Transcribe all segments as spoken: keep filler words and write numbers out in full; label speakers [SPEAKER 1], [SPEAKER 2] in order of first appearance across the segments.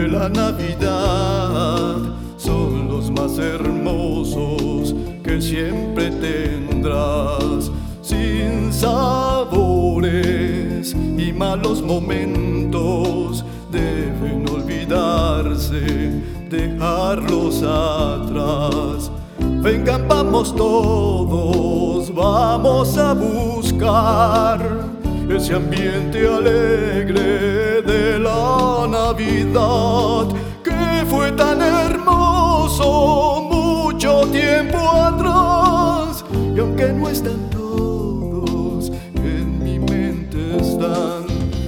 [SPEAKER 1] de la Navidad son los más hermosos que siempre tendrás, sin sabores y malos momentos deben olvidarse, dejarlos atrás. Vengan, vamos todos, vamos a buscar ese ambiente alegre de la Navidad que fue tan hermoso mucho tiempo atrás. Y aunque no están todos, en mi mente están.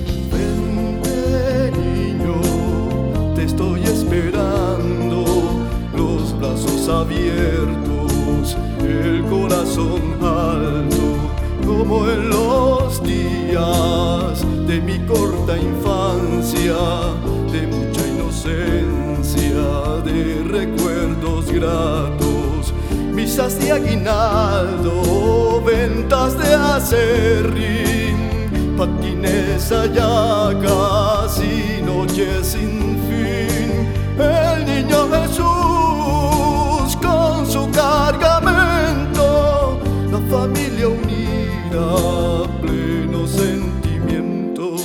[SPEAKER 1] Vente, niño, te estoy esperando, los brazos abiertos, el corazón alto, como en los días de mi corta infancia, de mucha inocencia, de recuerdos gratos, misas de aguinaldo, ventas de acerrín, patines, hallacas y noches sin fin. El niño Jesús con su cargamento, la familia unida, pleno sentimiento.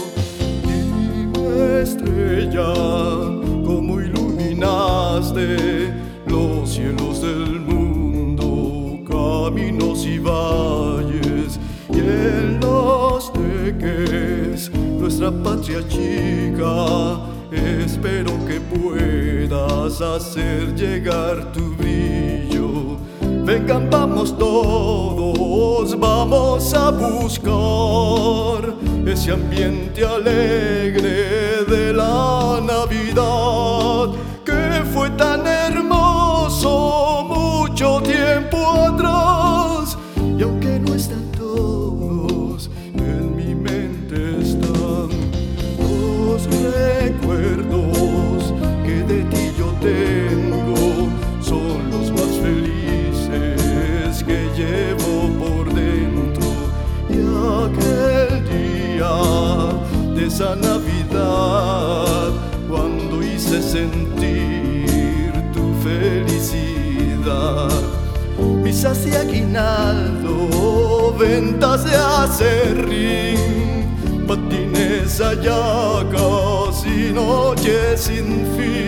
[SPEAKER 1] Dime, estrella, cómo iluminaste los cielos del mundo, caminos y valles, y en los teques, nuestra patria chica, espero que puedas hacer llegar tu brillo. Vengan, vamos todos, vamos a buscar ese ambiente alegre de la Navidad que fue tan hermoso mucho tiempo atrás. Y aunque no están todos, en mi mente están los recuerdos que de ti yo tengo, son los más felices que llevo por dentro. Y aquel día de esa Navidad, cuando hice sentir tu felicidad, misas de aguinaldo, ventas de acerrín, patines, hallacas y noches sin fin.